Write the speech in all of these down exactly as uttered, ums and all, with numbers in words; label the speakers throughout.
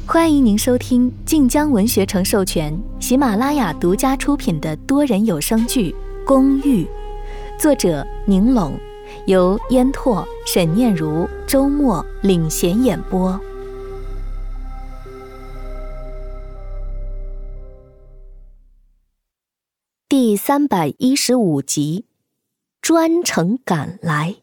Speaker 1: 欢迎您收听晋江文学城授权、喜马拉雅独家出品的多人有声剧《公寓》，作者宁拢，由烟拓、沈念如、周末领衔演播。第三百一十五集，专程赶来。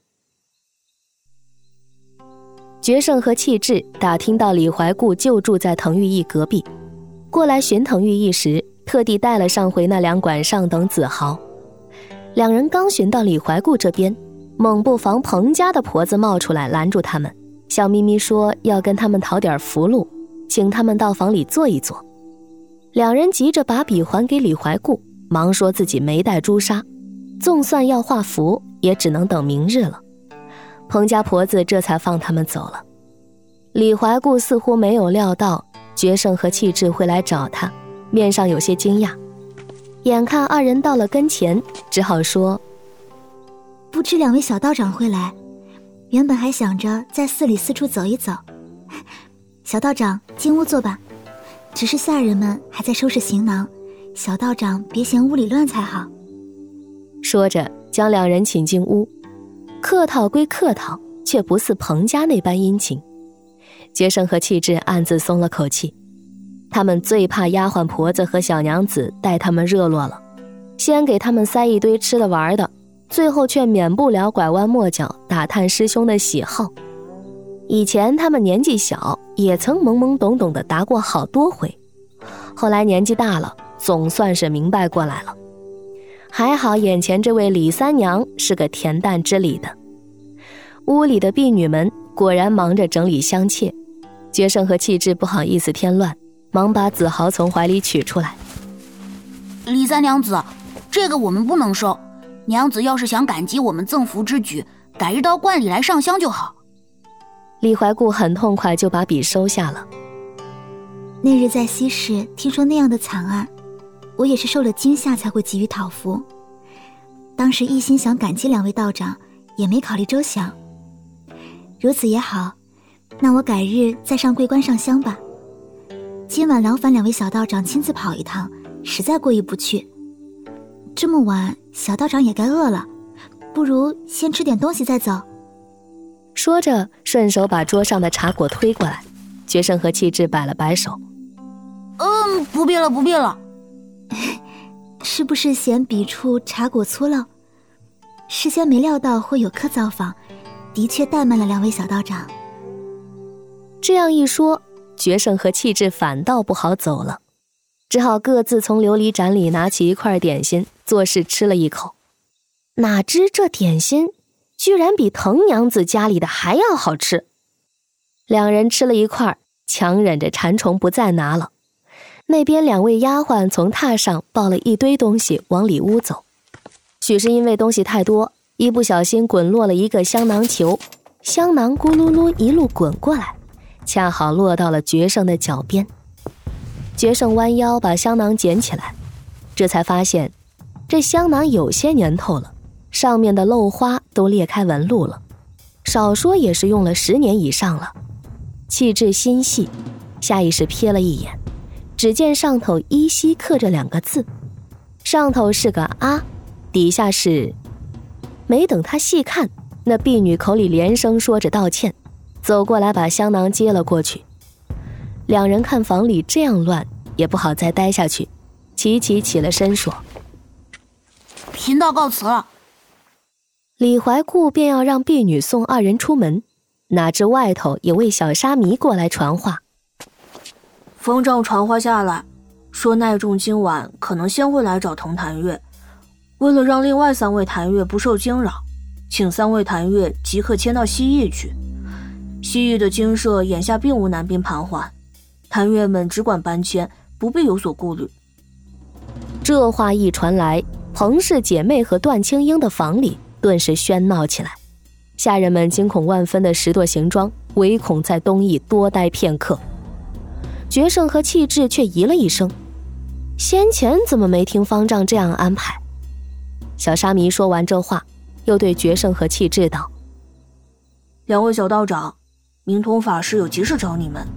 Speaker 1: 决胜和气质打听到李怀固就住在滕玉义隔壁，过来寻滕玉义时，特地带了上回那两管上等子豪。两人刚寻到李怀固这边，猛不防彭家的婆子冒出来拦住他们，笑眯眯说要跟他们讨点福禄，请他们到房里坐一坐。两人急着把笔还给李怀固，忙说自己没带朱砂，纵算要画符，也只能等明日了。彭家婆子这才放他们走了。李怀固似乎没有料到决胜和气质会来找他，面上有些惊讶。眼看二人到了跟前，只好说：
Speaker 2: 不知两位小道长会来，原本还想着在寺里四处走一走。小道长进屋坐吧，只是下人们还在收拾行囊，小道长别嫌屋里乱才好。
Speaker 1: 说着将两人请进屋，客套归客套，却不似彭家那般殷勤。决胜和气质暗自松了口气，他们最怕丫鬟婆子和小娘子待他们热络了，先给他们塞一堆吃的玩的，最后却免不了拐弯抹角打探师兄的喜好。以前他们年纪小，也曾懵懵懂懂地答过好多回，后来年纪大了，总算是明白过来了。还好眼前这位李三娘是个恬淡知礼的。屋里的婢女们果然忙着整理香妾，决胜和气质不好意思添乱，忙把子豪从怀里取出来。
Speaker 3: 李三娘子，这个我们不能收，娘子要是想感激我们赠福之举，改日到观里来上香就好。
Speaker 1: 李怀固很痛快就把笔收下了。
Speaker 2: 那日在西市听说那样的惨案，我也是受了惊吓才会急于讨福，当时一心想感激两位道长，也没考虑周详。如此也好，那我改日再上桂冠上香吧。今晚劳烦两位小道长亲自跑一趟，实在过意不去。这么晚，小道长也该饿了，不如先吃点东西再走。
Speaker 1: 说着顺手把桌上的茶果推过来，决胜和气质摆了摆手：
Speaker 3: 嗯，不必了不必了。
Speaker 2: 是不是嫌笔触茶果粗陋？事先没料到会有客造访，的确怠慢了两位小道长。
Speaker 1: 这样一说，决胜和气质反倒不好走了，只好各自从琉璃盏里拿起一块点心，做事吃了一口。哪知这点心居然比滕娘子家里的还要好吃。两人吃了一块，强忍着馋虫不再拿了。那边两位丫鬟从榻上抱了一堆东西往里屋走，许是因为东西太多，一不小心滚落了一个香囊球，香囊咕噜噜一路滚过来，恰好落到了决胜的脚边。决胜弯腰把香囊捡起来，这才发现这香囊有些年头了，上面的漏花都裂开纹路了，少说也是用了十年以上了。气质心细，下意识瞥了一眼，只见上头依稀刻着两个字，上头是个啊，底下是……没等他细看，那婢女口里连声说着道歉，走过来把香囊接了过去。两人看房里这样乱，也不好再待下去，齐齐起了身说：
Speaker 3: 贫道告辞了。
Speaker 1: 李怀固便要让婢女送二人出门，哪知外头有位小沙弥过来传话：
Speaker 4: 方丈传话下来，说奈仲今晚可能先会来找滕谭月，为了让另外三位谭月不受惊扰，请三位谭月即刻迁到西域去。西域的精舍眼下并无男宾盘桓，谭月们只管搬迁，不必有所顾虑。
Speaker 1: 这话一传来，彭氏姐妹和段青英的房里顿时喧闹起来，下人们惊恐万分的拾掇行装，唯恐在东翼多待片刻。决胜和气质却疑了一声：先前怎么没听方丈这样安排？小沙弥说完这话，又对决胜和气质道：
Speaker 4: 两位小道长，明通法师有急事找你们，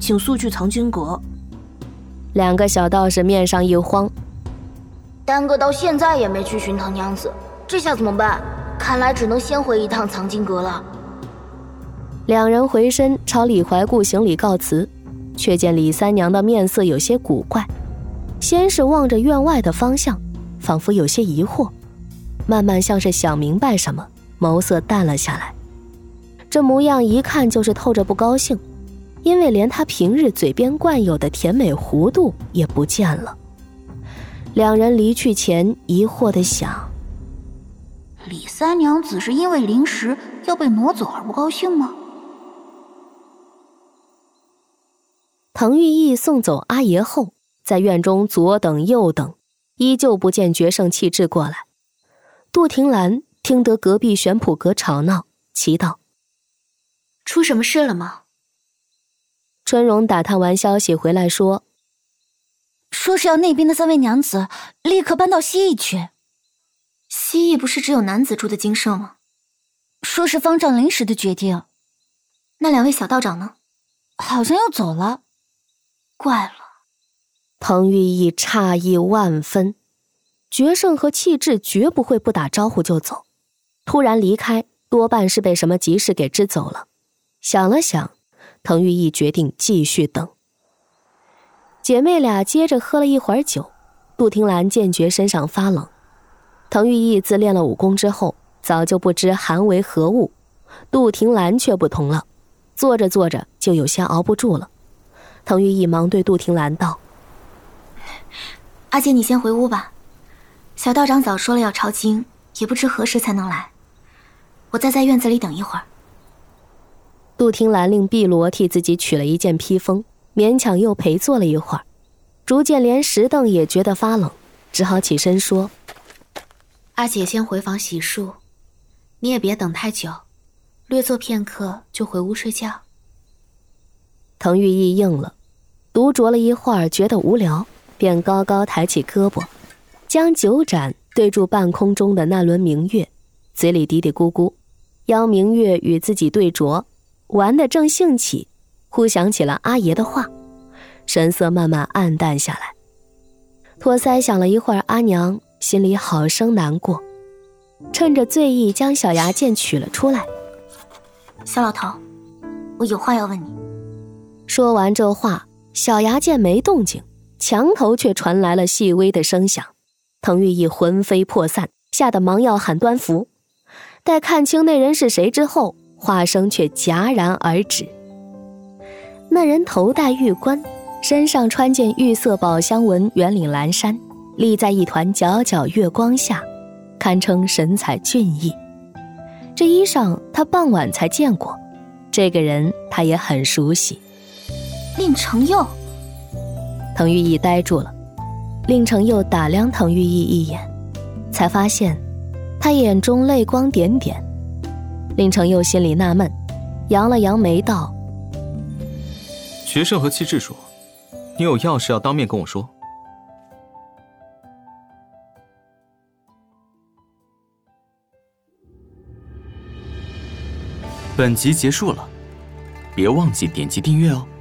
Speaker 4: 请速去藏经阁。
Speaker 1: 两个小道士面上一慌，
Speaker 3: 耽搁到现在也没去寻唐娘子，这下怎么办？看来只能先回一趟藏经阁了。
Speaker 1: 两人回身朝李怀固行礼告辞，却见李三娘的面色有些古怪，先是望着院外的方向，仿佛有些疑惑，慢慢像是想明白什么，眸色淡了下来。这模样一看就是透着不高兴，因为连她平日嘴边惯有的甜美弧度也不见了。两人离去前疑惑地想，
Speaker 3: 李三娘子是因为灵石要被挪走而不高兴吗？
Speaker 1: 滕玉义送走阿爷后，在院中左等右等，依旧不见决胜气质过来。杜婷兰听得隔壁玄圃阁吵闹，祈道：
Speaker 2: 出什么事了吗？
Speaker 1: 春荣打探完消息回来说，
Speaker 2: 说是要那边的三位娘子立刻搬到西翼去。
Speaker 5: 西翼不是只有男子住的精舍吗？
Speaker 2: 说是方丈临时的决定。
Speaker 5: 那两位小道长呢？
Speaker 2: 好像要走了。
Speaker 5: 怪了。
Speaker 1: 滕玉义诧异万分，决胜和气质绝不会不打招呼就走，突然离开多半是被什么急事给支走了。想了想，滕玉义决定继续等。姐妹俩接着喝了一会儿酒，杜婷兰渐觉身上发冷。滕玉义自练了武功之后，早就不知寒为何物，杜婷兰却不同了，坐着坐着就有些熬不住了。滕玉义忙对杜婷兰道：
Speaker 5: 阿姐，你先回屋吧，小道长早说了要抄经，也不知何时才能来，我再在院子里等一会儿。
Speaker 1: 杜婷兰令碧罗替自己取了一件披风，勉强又陪坐了一会儿，逐渐连石凳也觉得发冷，只好起身说：
Speaker 5: 阿姐先回房洗漱，你也别等太久，略坐片刻就回屋睡觉。
Speaker 1: 滕玉义应了，独酌了一会儿觉得无聊，便高高抬起胳膊，将酒盏对住半空中的那轮明月，嘴里嘀嘀咕咕，邀明月与自己对酌，玩得正兴起，忽想起了阿爷的话，神色慢慢暗淡下来。托腮想了一会儿阿娘，心里好生难过，趁着醉意将小牙剑取了出来。
Speaker 5: 小老头，我有话要问你。
Speaker 1: 说完这话，小牙剑没动静，墙头却传来了细微的声响。滕玉义魂飞魄散，吓得忙要喊端服。待看清那人是谁之后，话声却戛然而止。那人头戴玉冠，身上穿件玉色宝香纹圆领蓝衫，立在一团皎皎月光下，堪称神采俊逸。这衣裳他傍晚才见过，这个人他也很熟悉。
Speaker 5: 令承佑。
Speaker 1: 滕玉义呆住了，令承佑打量滕玉义一眼，才发现他眼中泪光点点。令承佑心里纳闷，扬了扬眉道：
Speaker 6: 决胜和气质说，你有要事要当面跟我说。本集结束了，别忘记点击订阅哦。